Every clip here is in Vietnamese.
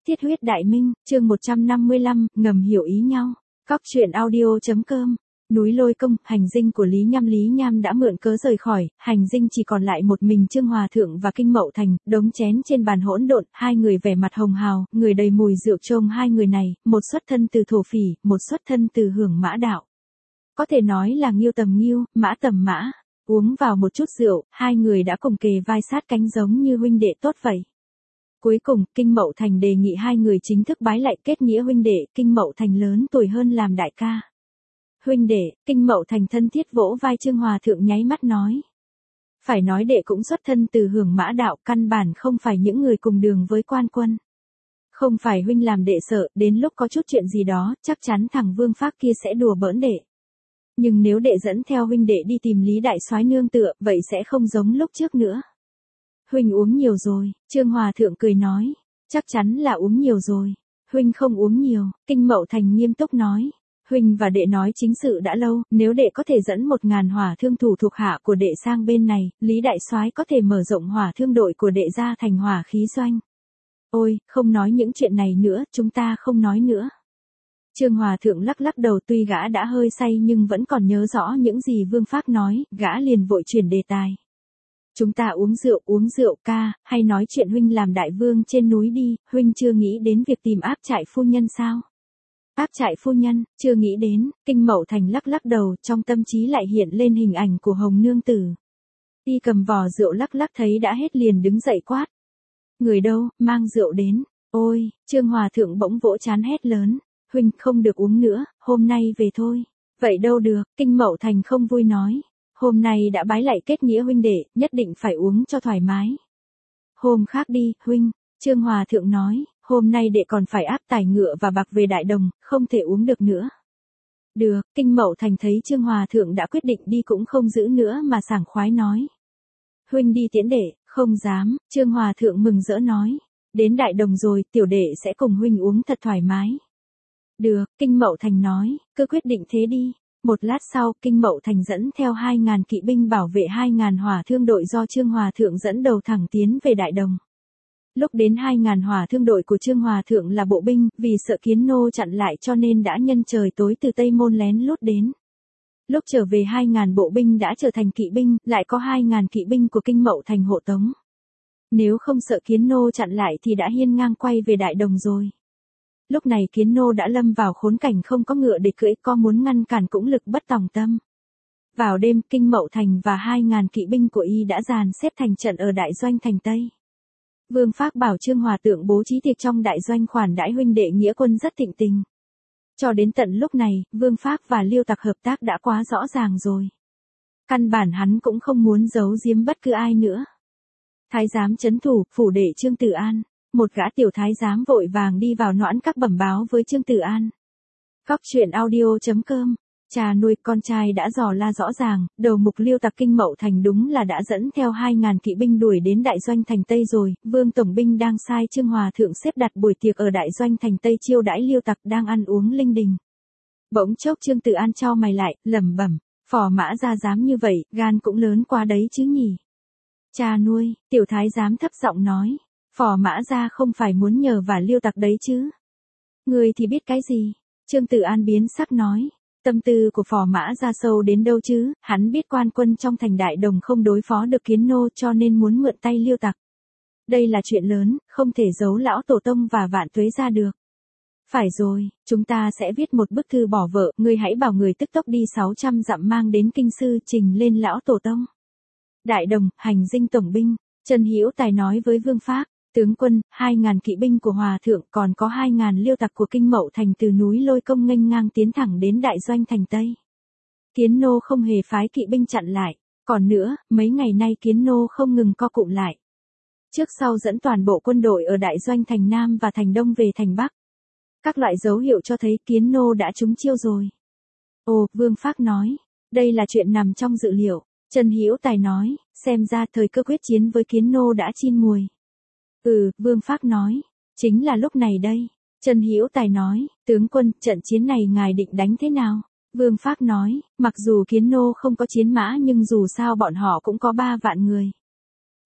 Thiết huyết đại minh, chương 155, ngầm hiểu ý nhau. Cóc truyện audio.com. Núi Lôi Công, hành dinh của Lý Nham đã mượn cớ rời khỏi, hành dinh chỉ còn lại một mình Trương Hòa Thượng và Kinh Mậu Thành, đống chén trên bàn hỗn độn, hai người vẻ mặt hồng hào, người đầy mùi rượu trông hai người này, một xuất thân từ thổ phỉ, một xuất thân từ hưởng mã đạo. Có thể nói là nghiêu tầm nghiêu, mã tầm mã, uống vào một chút rượu, hai người đã cùng kề vai sát cánh giống như huynh đệ tốt vậy. Cuối cùng, Kinh Mậu Thành đề nghị hai người chính thức bái lại kết nghĩa huynh đệ, Kinh Mậu Thành lớn tuổi hơn làm đại ca. Huynh đệ, Kinh Mậu Thành thân thiết vỗ vai Trương Hòa Thượng nháy mắt nói. Phải nói đệ cũng xuất thân từ hưởng mã đạo, căn bản không phải những người cùng đường với quan quân. Không phải huynh làm đệ sợ, đến lúc có chút chuyện gì đó, chắc chắn thằng Vương Phác kia sẽ đùa bỡn đệ. Nhưng nếu đệ dẫn theo huynh đệ đi tìm Lý Đại Soái nương tựa, vậy sẽ không giống lúc trước nữa. Huynh uống nhiều rồi, Trương Hòa Thượng cười nói, chắc chắn là uống nhiều rồi. Huynh không uống nhiều, Kinh Mậu Thành nghiêm túc nói. Huynh và đệ nói chính sự đã lâu, nếu đệ có thể dẫn 1000 hỏa thương thủ thuộc hạ của đệ sang bên này, Lý Đại Soái có thể mở rộng hỏa thương đội của đệ ra thành hỏa khí doanh. Ôi, không nói những chuyện này nữa, chúng ta không nói nữa. Trương Hòa Thượng lắc lắc đầu, tuy gã đã hơi say nhưng vẫn còn nhớ rõ những gì Vương Phác nói, gã liền vội chuyển đề tài. Chúng ta uống rượu ca, hay nói chuyện huynh làm đại vương trên núi đi, huynh chưa nghĩ đến việc tìm áp trại phu nhân sao? Áp trại phu nhân, chưa nghĩ đến, Kinh Mậu Thành lắc lắc đầu, trong tâm trí lại hiện lên hình ảnh của Hồng Nương Tử. Y cầm vò rượu lắc lắc thấy đã hết liền đứng dậy quát. Người đâu, mang rượu đến, ôi, Trương Hòa Thượng bỗng vỗ trán hét lớn, huynh không được uống nữa, hôm nay về thôi. Vậy đâu được, Kinh Mậu Thành không vui nói. Hôm nay đã bái lại kết nghĩa huynh đệ, nhất định phải uống cho thoải mái. Hôm khác đi, huynh, Trương Hòa Thượng nói, hôm nay đệ còn phải áp tài ngựa và bạc về Đại Đồng, không thể uống được nữa. Được, Kinh Mậu Thành thấy Trương Hòa Thượng đã quyết định đi cũng không giữ nữa mà sảng khoái nói. Huynh đi tiễn đệ, không dám, Trương Hòa Thượng mừng rỡ nói. Đến Đại Đồng rồi, tiểu đệ sẽ cùng huynh uống thật thoải mái. Được, Kinh Mậu Thành nói, cứ quyết định thế đi. Một lát sau, Kinh Mậu Thành dẫn theo 2000 kỵ binh bảo vệ 2000 hỏa thương đội do Trương Hòa Thượng dẫn đầu thẳng tiến về Đại Đồng. Lúc đến 2000 hỏa thương đội của Trương Hòa Thượng là bộ binh, vì sợ Kiến Nô chặn lại cho nên đã nhân trời tối từ Tây Môn lén lút đến. Lúc trở về 2000 bộ binh đã trở thành kỵ binh, lại có 2000 kỵ binh của Kinh Mậu Thành hộ tống. Nếu không sợ Kiến Nô chặn lại thì đã hiên ngang quay về Đại Đồng rồi. Lúc này Kiến Nô đã lâm vào khốn cảnh không có ngựa để cưỡi, có muốn ngăn cản cũng lực bất tòng tâm. Vào đêm, Kinh Mậu Thành và 2000 kỵ binh của y đã dàn xếp thành trận ở đại doanh thành Tây. Vương Phác bảo Trương Hòa Thượng bố trí tiệc trong đại doanh khoản đãi huynh đệ nghĩa quân rất thịnh tình. Cho đến tận lúc này, Vương Phác và Liêu Tặc hợp tác đã quá rõ ràng rồi. Căn bản hắn cũng không muốn giấu giếm bất cứ ai nữa. Thái giám trấn thủ, phủ đệ Trương Tử An. Một gã tiểu thái giám vội vàng đi vào noãn các bẩm báo với Trương Tử An. Cóc truyện audio.com. Cha nuôi con trai đã dò la rõ ràng, đầu mục Liêu Tặc Kinh Mậu Thành đúng là đã dẫn theo 2000 kỵ binh đuổi đến đại doanh thành Tây rồi, Vương Tổng binh đang sai Trương Hòa Thượng xếp đặt buổi tiệc ở đại doanh thành Tây chiêu đãi Liêu Tặc đang ăn uống linh đình. Bỗng chốc Trương Tử An chau mày lại, lẩm bẩm, phò mã ra dám như vậy, gan cũng lớn quá đấy chứ nhỉ. Cha nuôi, tiểu thái giám thấp giọng nói, phò mã ra không phải muốn nhờ vả Liêu Tặc đấy chứ. Người thì biết cái gì? Trương Tử An biến sắc nói. Tâm tư của phò mã ra sâu đến đâu chứ, hắn biết quan quân trong thành Đại Đồng không đối phó được Kiến Nô cho nên muốn mượn tay Liêu Tặc. Đây là chuyện lớn, không thể giấu lão tổ tông và vạn tuế ra được. Phải rồi, chúng ta sẽ viết một bức thư bỏ vợ, ngươi hãy bảo người tức tốc đi 600 dặm mang đến kinh sư trình lên lão tổ tông. Đại Đồng, hành dinh tổng binh, Trần Hữu Tài nói với Vương Phác. Tướng quân, 2000 kỵ binh của Hòa Thượng còn có 2000 Liêu Tặc của Kinh Mậu Thành từ núi Lôi Công nghênh ngang tiến thẳng đến đại doanh thành Tây. Kiến Nô không hề phái kỵ binh chặn lại, còn nữa, mấy ngày nay Kiến Nô không ngừng co cụm lại. Trước sau dẫn toàn bộ quân đội ở đại doanh thành Nam và thành Đông về thành Bắc. Các loại dấu hiệu cho thấy Kiến Nô đã trúng chiêu rồi. Ồ, Vương Phác nói, đây là chuyện nằm trong dự liệu. Trần Hữu Tài nói, xem ra thời cơ quyết chiến với Kiến Nô đã chín muồi. Vương Phác nói, chính là lúc này đây. Trần Hữu Tài nói, tướng quân, trận chiến này ngài định đánh thế nào? Vương Phác nói, mặc dù Kiến Nô không có chiến mã nhưng dù sao bọn họ cũng có 3 vạn người.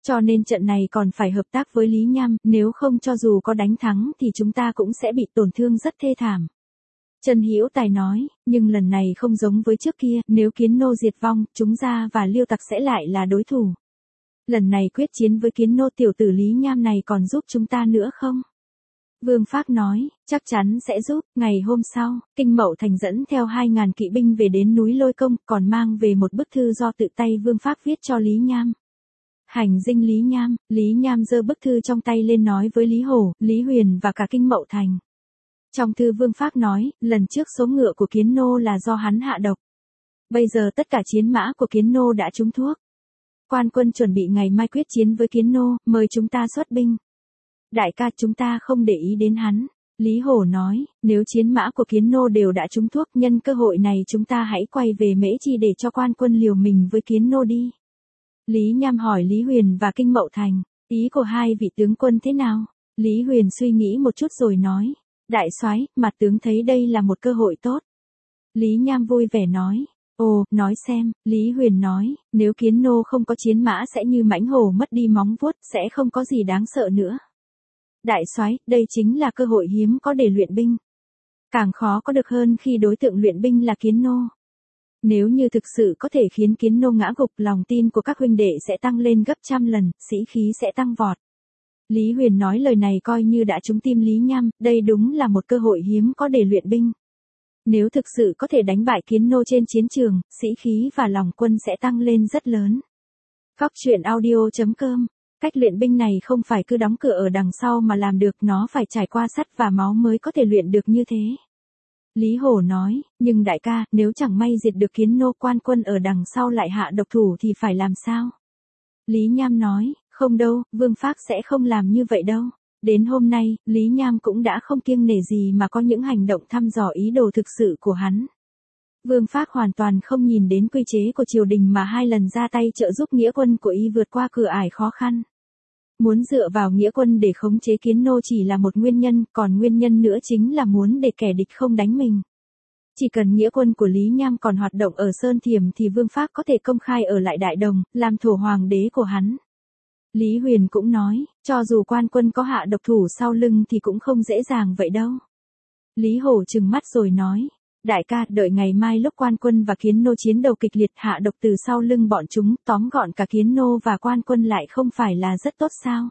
Cho nên trận này còn phải hợp tác với Lý Nham, nếu không cho dù có đánh thắng thì chúng ta cũng sẽ bị tổn thương rất thê thảm. Trần Hữu Tài nói, nhưng lần này không giống với trước kia, nếu Kiến Nô diệt vong, chúng ta và Liêu Tặc sẽ lại là đối thủ. Lần này quyết chiến với Kiến Nô tiểu tử Lý Nham này còn giúp chúng ta nữa không? Vương Phác nói, chắc chắn sẽ giúp. Ngày hôm sau, Kinh Mậu Thành dẫn theo 2.000 kỵ binh về đến núi Lôi Công, còn mang về một bức thư do tự tay Vương Phác viết cho Lý Nham. Hành dinh Lý Nham giơ bức thư trong tay lên nói với Lý Hổ, Lý Huyền và cả Kinh Mậu Thành. Trong thư Vương Phác nói, lần trước số ngựa của Kiến Nô là do hắn hạ độc. Bây giờ tất cả chiến mã của Kiến Nô đã trúng thuốc. Quan quân chuẩn bị ngày mai quyết chiến với Kiến Nô, mời chúng ta xuất binh. Đại ca, chúng ta không để ý đến hắn. Lý Hổ nói, nếu chiến mã của Kiến Nô đều đã trúng thuốc, nhân cơ hội này chúng ta hãy quay về Mễ Chi để cho quan quân liều mình với Kiến Nô đi. Lý Nham hỏi Lý Huyền và Kinh Mậu Thành, ý của hai vị tướng quân thế nào? Lý Huyền suy nghĩ một chút rồi nói, đại soái, mặt tướng thấy đây là một cơ hội tốt. Lý Nham vui vẻ nói, ồ, nói xem. Lý Huyền nói, nếu Kiến Nô không có chiến mã sẽ như mãnh hổ mất đi móng vuốt, sẽ không có gì đáng sợ nữa. Đại soái, đây chính là cơ hội hiếm có để luyện binh. Càng khó có được hơn khi đối tượng luyện binh là Kiến Nô. Nếu như thực sự có thể khiến Kiến Nô ngã gục, lòng tin của các huynh đệ sẽ tăng lên gấp trăm lần, sĩ khí sẽ tăng vọt. Lý Huyền nói lời này coi như đã trúng tim Lý Nham, đây đúng là một cơ hội hiếm có để luyện binh. Nếu thực sự có thể đánh bại Kiến Nô trên chiến trường, sĩ khí và lòng quân sẽ tăng lên rất lớn. Góc truyện audio.com. Cách luyện binh này không phải cứ đóng cửa ở đằng sau mà làm được, nó phải trải qua sắt và máu mới có thể luyện được như thế. Lý Hổ nói, nhưng đại ca, nếu chẳng may diệt được Kiến Nô, quan quân ở đằng sau lại hạ độc thủ thì phải làm sao? Lý Nham nói, không đâu, Vương Phác sẽ không làm như vậy đâu. Đến hôm nay, Lý Nham cũng đã không kiêng nể gì mà có những hành động thăm dò ý đồ thực sự của hắn. Vương Phác hoàn toàn không nhìn đến quy chế của triều đình mà 2 lần ra tay trợ giúp nghĩa quân của y vượt qua cửa ải khó khăn. Muốn dựa vào nghĩa quân để khống chế Kiến Nô chỉ là một nguyên nhân, còn nguyên nhân nữa chính là muốn để kẻ địch không đánh mình. Chỉ cần nghĩa quân của Lý Nham còn hoạt động ở Sơn Thiểm thì Vương Phác có thể công khai ở lại Đại Đồng, làm thổ hoàng đế của hắn. Lý Huyền cũng nói, cho dù quan quân có hạ độc thủ sau lưng thì cũng không dễ dàng vậy đâu. Lý Hổ trừng mắt rồi nói, đại ca, đợi ngày mai lúc quan quân và Kiến Nô chiến đấu kịch liệt, hạ độc từ sau lưng bọn chúng, tóm gọn cả Kiến Nô và quan quân lại không phải là rất tốt sao?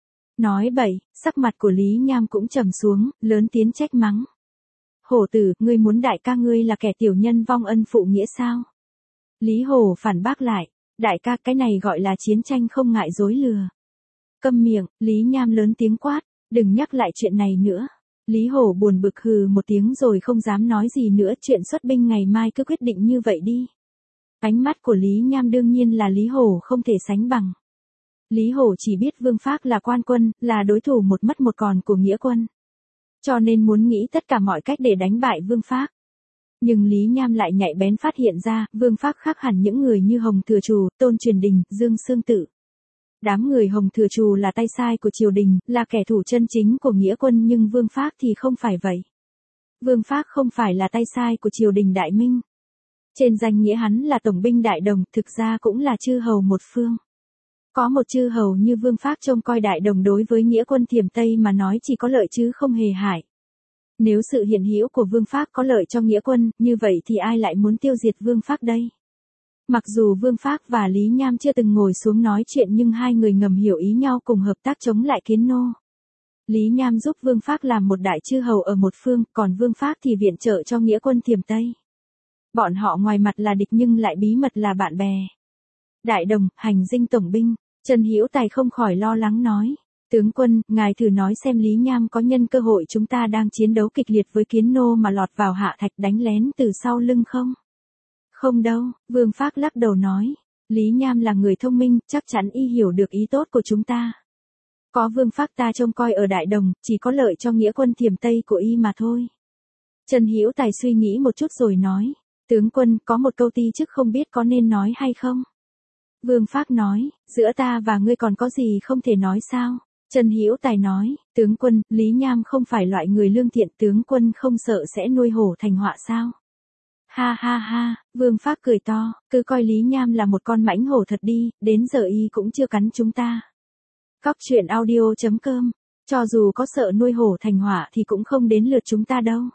Nói bậy. Sắc mặt của Lý Nham cũng trầm xuống, lớn tiếng trách mắng. Hổ tử, ngươi muốn đại ca ngươi là kẻ tiểu nhân vong ân phụ nghĩa sao? Lý Hổ phản bác lại, đại ca, cái này gọi là chiến tranh không ngại dối lừa. Câm miệng. Lý Nham lớn tiếng quát, đừng nhắc lại chuyện này nữa. Lý Hổ buồn bực hừ một tiếng rồi không dám nói gì nữa, chuyện xuất binh ngày mai cứ quyết định như vậy đi. Ánh mắt của Lý Nham đương nhiên là Lý Hổ không thể sánh bằng. Lý Hổ chỉ biết Vương Phác là quan quân, là đối thủ một mất một còn của nghĩa quân. Cho nên muốn nghĩ tất cả mọi cách để đánh bại Vương Phác. Nhưng Lý Nham lại nhạy bén phát hiện ra, Vương Phác khác hẳn những người như Hồng Thừa Trù, Tôn Truyền Đình, Dương Xương Tự. Đám người Hồng Thừa Trù là tay sai của triều đình, là kẻ thù chân chính của nghĩa quân, nhưng Vương Phác thì không phải vậy. Vương Phác không phải là tay sai của triều đình Đại Minh. Trên danh nghĩa hắn là tổng binh Đại Đồng, thực ra cũng là chư hầu một phương. Có một chư hầu như Vương Phác trông coi Đại Đồng đối với nghĩa quân Thiểm Tây mà nói chỉ có lợi chứ không hề hại. Nếu sự hiện hữu của Vương Phác có lợi cho nghĩa quân, như vậy thì ai lại muốn tiêu diệt Vương Phác đây? Mặc dù Vương Phác và Lý Nham chưa từng ngồi xuống nói chuyện nhưng hai người ngầm hiểu ý nhau cùng hợp tác chống lại Kiến Nô. Lý Nham giúp Vương Phác làm một đại chư hầu ở một phương, còn Vương Phác thì viện trợ cho nghĩa quân Thiểm Tây. Bọn họ ngoài mặt là địch nhưng lại bí mật là bạn bè. Đại Đồng, hành dinh tổng binh, Trần Hữu Tài không khỏi lo lắng nói. Tướng quân, ngài thử nói xem Lý Nham có nhân cơ hội chúng ta đang chiến đấu kịch liệt với Kiến Nô mà lọt vào hạ thạch đánh lén từ sau lưng không? Không đâu, Vương Phác lắc đầu nói. Lý Nham là người thông minh, chắc chắn y hiểu được ý tốt của chúng ta. Có Vương Phác ta trông coi ở Đại Đồng, chỉ có lợi cho nghĩa quân Thiểm Tây của y mà thôi. Trần Hữu Tài suy nghĩ một chút rồi nói. Tướng quân, có một câu ti chức không biết có nên nói hay không? Vương Phác nói, giữa ta và ngươi còn có gì không thể nói sao? Trần Hữu Tài nói, tướng quân, Lý Nham không phải loại người lương thiện, tướng quân không sợ sẽ nuôi hổ thành họa sao? Ha ha ha, Vương Phác cười to, cứ coi Lý Nham là một con mãnh hổ thật đi, đến giờ y cũng chưa cắn chúng ta. Cóc truyện audio.com, cho dù có sợ nuôi hổ thành hỏa thì cũng không đến lượt chúng ta đâu.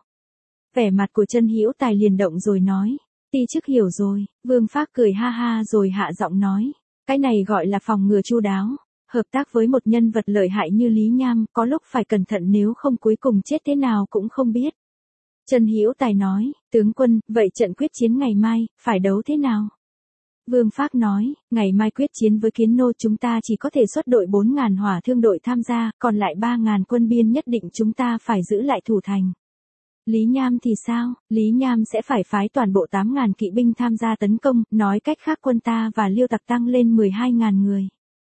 Vẻ mặt của Trân Hữu Tài liền động rồi nói, ti chức hiểu rồi. Vương Phác cười ha ha rồi hạ giọng nói, cái này gọi là phòng ngừa chu đáo. Hợp tác với một nhân vật lợi hại như Lý Nham, có lúc phải cẩn thận nếu không cuối cùng chết thế nào cũng không biết. Trân Hữu Tài nói, tướng quân, vậy trận quyết chiến ngày mai, phải đấu thế nào? Vương Phác nói, ngày mai quyết chiến với Kiến Nô chúng ta chỉ có thể xuất đội 4.000 hỏa thương đội tham gia, còn lại 3.000 quân biên nhất định chúng ta phải giữ lại thủ thành. Lý Nham thì sao? Lý Nham sẽ phải phái toàn bộ 8.000 kỵ binh tham gia tấn công, nói cách khác quân ta và Liêu Tặc tăng lên 12.000 người.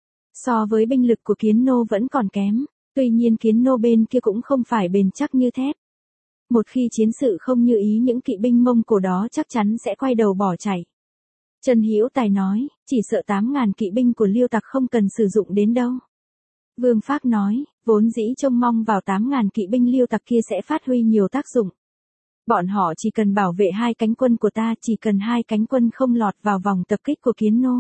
So với binh lực của Kiến Nô vẫn còn kém, tuy nhiên Kiến Nô bên kia cũng không phải bền chắc như thép. Một khi chiến sự không như ý những kỵ binh Mông Cổ đó chắc chắn sẽ quay đầu bỏ chạy. Trân Hữu Tài nói, chỉ sợ 8.000 kỵ binh của Liêu Tặc không cần sử dụng đến đâu. Vương Phác nói, vốn dĩ trông mong vào 8.000 kỵ binh Liêu Tặc kia sẽ phát huy nhiều tác dụng. Bọn họ chỉ cần bảo vệ hai cánh quân của ta, chỉ cần hai cánh quân không lọt vào vòng tập kích của Kiến Nô.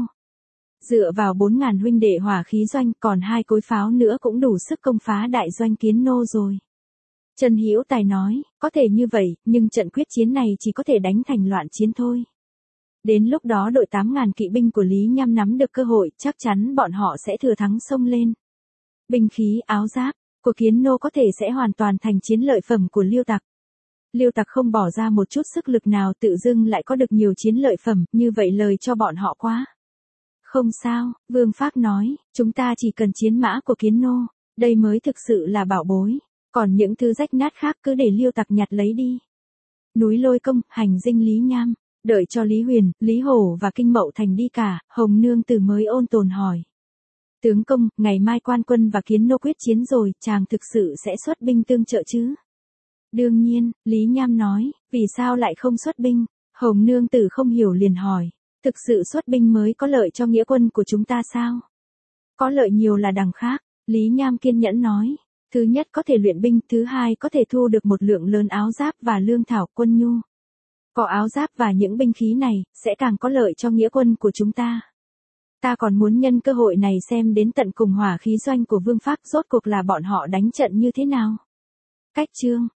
Dựa vào 4.000 huynh đệ hỏa khí doanh, còn hai cối pháo nữa cũng đủ sức công phá đại doanh Kiến Nô rồi. Trân Hữu Tài nói, có thể như vậy, nhưng trận quyết chiến này chỉ có thể đánh thành loạn chiến thôi. Đến lúc đó đội 8.000 kỵ binh của Lý Nham nắm được cơ hội, chắc chắn bọn họ sẽ thừa thắng xông lên. Binh khí, áo giáp của Kiến Nô có thể sẽ hoàn toàn thành chiến lợi phẩm của Liêu Tặc. Liêu Tặc không bỏ ra một chút sức lực nào tự dưng lại có được nhiều chiến lợi phẩm, như vậy lời cho bọn họ quá. Không sao, Vương Phác nói, chúng ta chỉ cần chiến mã của Kiến Nô, đây mới thực sự là bảo bối, còn những thứ rách nát khác cứ để Liêu Tặc nhặt lấy đi. Núi Lôi Công, hành dinh Lý Nham, đợi cho Lý Huyền, Lý Hổ và Kinh Mậu Thành đi cả, Hồng Nương Tử mới ôn tồn hỏi. Tướng công, ngày mai Quan Quân và Kiến Nô quyết chiến rồi, chàng thực sự sẽ xuất binh tương trợ chứ? Đương nhiên, Lý Nham nói, vì sao lại không xuất binh? Hồng Nương Tử không hiểu liền hỏi, thực sự xuất binh mới có lợi cho nghĩa quân của chúng ta sao? Có lợi nhiều là đằng khác, Lý Nham kiên nhẫn nói. Thứ nhất có thể luyện binh, thứ hai có thể thu được một lượng lớn áo giáp và lương thảo quân nhu. Có áo giáp và những binh khí này, sẽ càng có lợi cho nghĩa quân của chúng ta. Ta còn muốn nhân cơ hội này xem đến tận cùng hỏa khí doanh của Vương Phác rốt cuộc là bọn họ đánh trận như thế nào. Cách chương